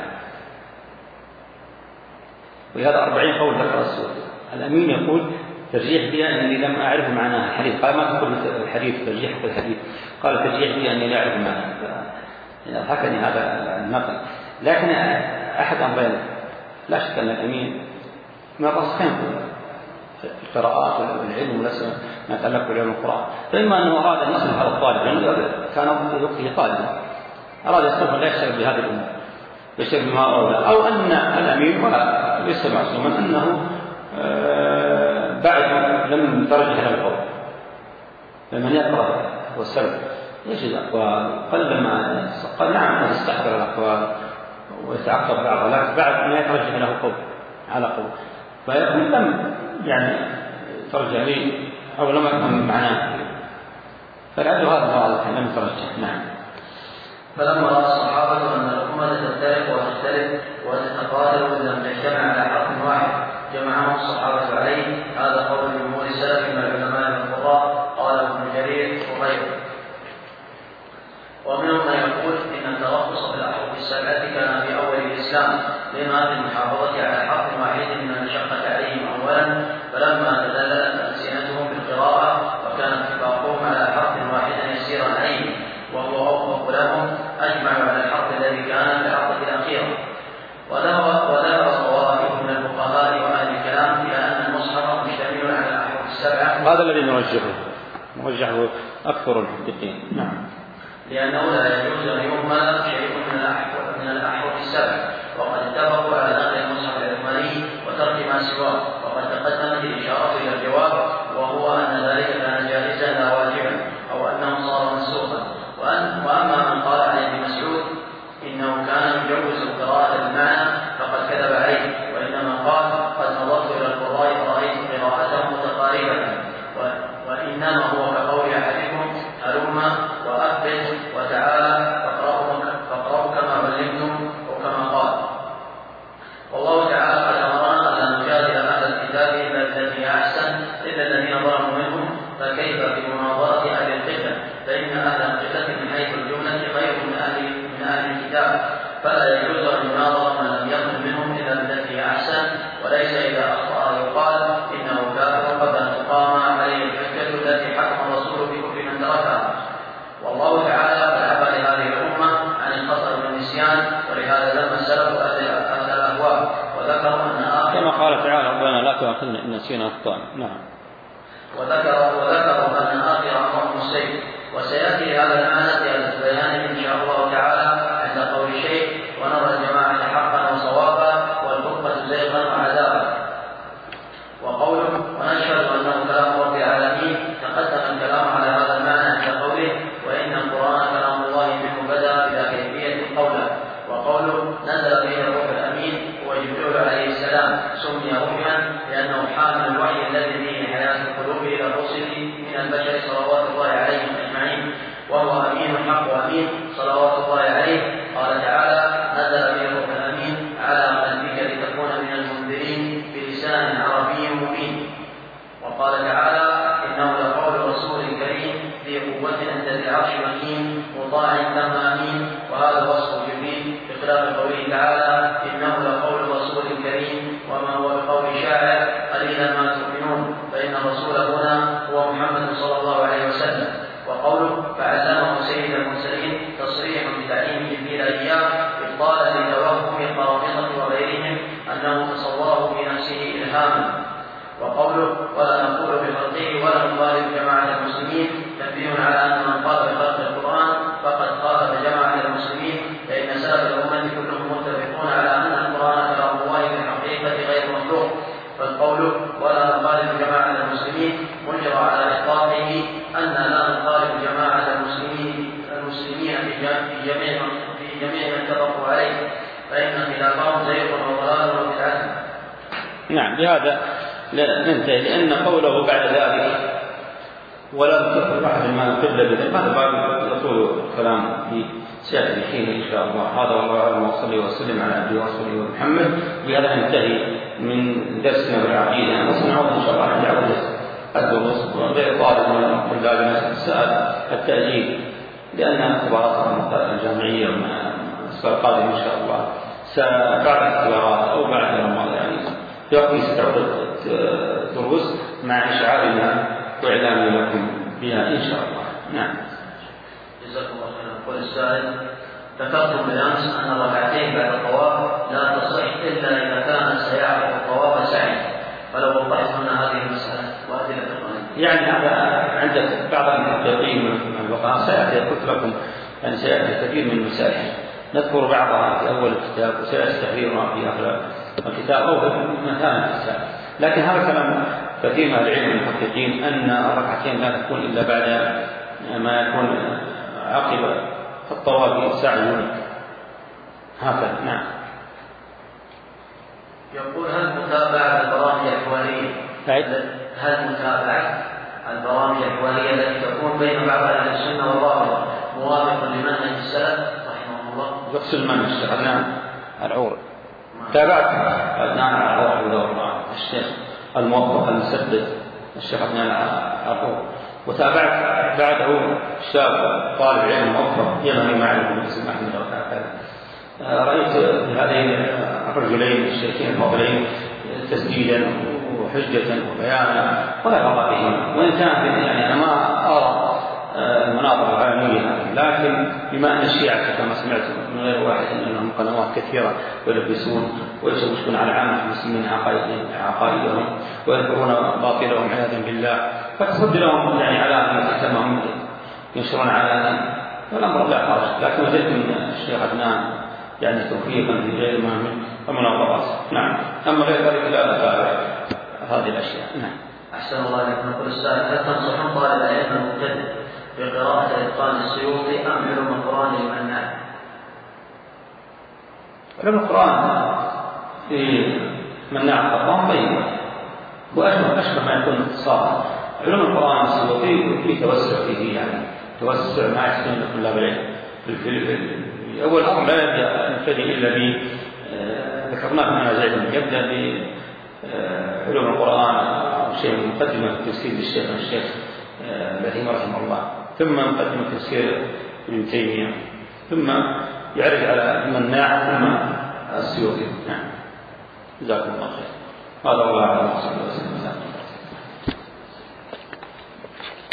S2: ولهذا أربعين قول ذكر السورة. الأمين يقول ترجيح فيها أنني لم أعرف معناها الحديث. قال ما تقول الحديث ترجيح في الحديث؟ قال ترجيح فيها أنني لا أعرف معناها. ضحكني هذا النقل. لكن أحد أمرين لا شك أن الأمين من الراسخين في القراءات والعلم ولسه ما يتعلق بعلم القرآن، فإما أنه أراد أن يصلح على الطالب لأنه كان وقته طالبا أراد يصلح لا يشتغل بهذه الأمور يشتغل بما أولى، أو أن الأمين ولا ليس معصوما أنه بعد لم ترجح له القول لمن يقرأ والسلف يجد أقوال قل ما قال نعم قد استحضر الأقوال ويتعقب بعضها لكن بعد ما يترجح له قول على قول فيقول لم يعني ترجع لي أو لم أفهم معناه فالعد هذا واضح لم ترجح. نعم.
S1: فلما رأى الصحابة أن الأمة تفترق وتختلف وتتقاتل لم تجتمع على حرف واحد جمعهم الصحابة عليه. هذا قول الجمهور لما في المحافظة على حرف واحد من المشقة عليهم أولا، فلما تدللت ألسنتهم بالقراءة وكان اتفاقهم على حرف واحد يسيرا عليهم وهو أوفق لهم، أجمعوا على الحرف الذي كان في العقد الأخيرة. وذهب صوائف من الفقهاء وأهل الكلام إلى أن المصحف مشتمل على الأحرف السبعة،
S2: هذا الذي نرجحه نرجحه أكثر المحدثين. نعم.
S1: لأنه لا يجوز أن يهمل شيء من الأحرف السبع، وقد اتفقوا على نقل المصحف العثماني وترك ما سواه، وقد تقدمت الإشارة إلى الجواب وهو أن ذلك كان جائزا لا واجبا، أو أنه صار منسوخا. وأما من قال عن ابن مسعود إنه كان يجوز القراءة بالمعنى فقد كذب عليه، وإنما قال قد نظرت إلى القراء فرأيت قراءتهم متقاربة، وإنما هو كقول أحدكم هلم وأثبت وتعالى فاقرأوا كما علمتم وكما قال. والله تعالى قد أمرنا أن نجادل أهل الكتاب إلا الذي أحسن إلا الذين ظلموا منهم، فكيف بمناظرة أهل القبلة؟ فإن أهل القبلة من حيث الجملة غير من أهل من أهل الكتاب، فلا يجوز أن يناظر من لم يكن منهم إلا بالتي أحسن، وليس إذا أخطأ يقال إنه كافر قبل أن تقام عليه الحجة التي حكم الرسول بكفر من تركها. والله تعالى قد عفى لهذه الأمة عن الخطأ والنسيان، ولهذا لما السلف أهل الأهواء وذكروا أن آخر
S2: كما قال تعالى ربنا لا تؤاخذنا إن نسينا أخطأنا. نعم.
S1: وذكروا وذكروا أن آخر أمرهم السيف، وسيأتي هذا المعنى في هذا البيان إن شاء الله تعالى عند قول الشيخ ونرى الجماعة حقا وصوابا والفرقة زيغا وعذابا. وقوله ونشهد أنه كلام رب العالمين، تقدم الكلام على هذا المعنى عند قوله وإن القرآن كلام الله منه بدأ بلا كيفية قوله. وقوله نزل به الروح الأمين هو جبريل عليه السلام، سمي روحا لأنه حامل الوحي الذي به حياة القلوب إلى الرسل من البشر صلوات الله عليهم أجمعين، وهو أمين حق وأمين صلوات الله عليه. قال تعالى نزل به الروح الأمين على قلبك لتكون من المنذرين بلسان عربي مبين. وقال تعالى إنه لقول رسول كريم ذي قوة عند ذي العرش مكين مطاع ثم أمين، وهذا وصف جبريل بخلاف قوله تعالى إنه لقول رسول كريم وما هو بقول شاعر قليلا ما تؤمنون، فإن الرسول هنا هو محمد صلى الله عليه وسلم. وقوله فعلمه سيد المرسلين تصريح بتعليم جبريل إياه إبطالا لتوهم القرامطة وغيرهم أنه تصوره بنفسه إلهاما. وقوله ولا نقول بخلقه ولا نخالف جماعة المسلمين تنبيه على أن من قال بخلق القرآن فقد خالف جماعة المسلمين، فإن سلف الأمة كلهم متفقون على أن القرآن كلام الله في الحقيقة غير مخلوق. فالقول ولا نخالف جماعة المسلمين منجر على إطلاقه أن لا نخالف جماعة المسلمين المسلمين في جميع في جميع ما اتفقوا عليه، فإن خلافهم زيغ وضلال وبدعة.
S2: نعم. بهذا ننتهي، لأن قوله بعد ذلك ولا تكفر واحد ما القبلة بذلك هذا بعد يطول الكلام في سيأتي حين إن شاء الله. هذا والله أعلم وصلي وسلم على عبده ورسوله محمد. بهذا ننتهي من درسنا بالعقيدة، وسنعود إن شاء الله عند عودة الدروس وغير طالب من طلابنا سأل التأجيل لأن اختبارات الجامعية الأسبوع القادم إن شاء الله بعد الاختبارات أو بعد رمضان يعني يقضي ستعود دروس مع إشعارنا وإعلامنا لكم بها إن شاء الله. نعم.
S1: جزاكم الله خيرا. قل السائل ذكرتم بالأمس أن ركعتين بعد الطواف لا تصح إلا إذا كان سيعرف الطواف سعي، فلو وضحت لنا هذه المسألة وأدلة القرآن.
S2: يعني هذا عندك بعض المحققين من الفقهاء سيأتي قلت لكم يعني سيأتي كثير من المسائل نذكر بعضها في أول الكتاب وسيأتي تحريرها في آخر الكتاب أو في مثال الكتاب، لكن هذا كلام كثير من العلم المحققين أن الركعتين لا تكون إلا بعد ما يكون عقب الطواف سعي هكذا. نعم.
S1: يقول هل متابعة البرامج الأحوالية هل متابعة البرامج الأحوالية التي تكون بين بعض أهل السنة والرافضة موافق لمنهج السلف رحمه الله؟
S2: يقصد المنهج اشتغلنا العور تابعت أبناء العور الشيخ الموفق المسدد الشيخ أبناء العور، وتابعت بعده شاب طالب علم موفق يمني معرفة اسمه أحمد ركعتين. رأيت في هذه الرجلين الشيخين الفاضلين تسديدا وحجة وبيانا ولا فرق فيهم، وإن كان يعني أنا ما أرى المناظر العالمية، لكن بما أن الشيعة كما سمعت من غير واحد أن لهم قنوات كثيرة ويلبسون ويشوشون على عامة المسلمين عقائدهم ويذكرون باطلهم عياذا بالله، فتصد لهم يعني على كما ينشرون على الأمر لا حرج، لكن وجدت من الشيخ عدنان يعني توفيقا في غير ما من المناظرات. نعم. أما غير ذلك لا أتابع هذه الأشياء. نعم.
S1: أحسن الله إليكم. يقول الأستاذ: هل تنصحون طالب العلم المبتدئ بقراءة إتقان السيوطي أم علوم القرآن لمن؟
S2: علوم القرآن في مناع القرآن طيب، وأشبه أشبه ما يكون اختصارا. علوم القرآن السيوطي في توسع فيه، يعني توسع ما يحتاج طلاب العلم. في أول أمر لا يبدأ إلا ب ذكرناه من منازعهم، يبدأ بعلوم القرآن أو شيء من مقدمة تفسير للشيخ الشيخ العثيمين رحمه الله، ثم مقدمة تفسير ابن تيمية، ثم يعرج على المناع، ثم السيوطي. نعم. جزاكم الله خير. هذا الله أعلم.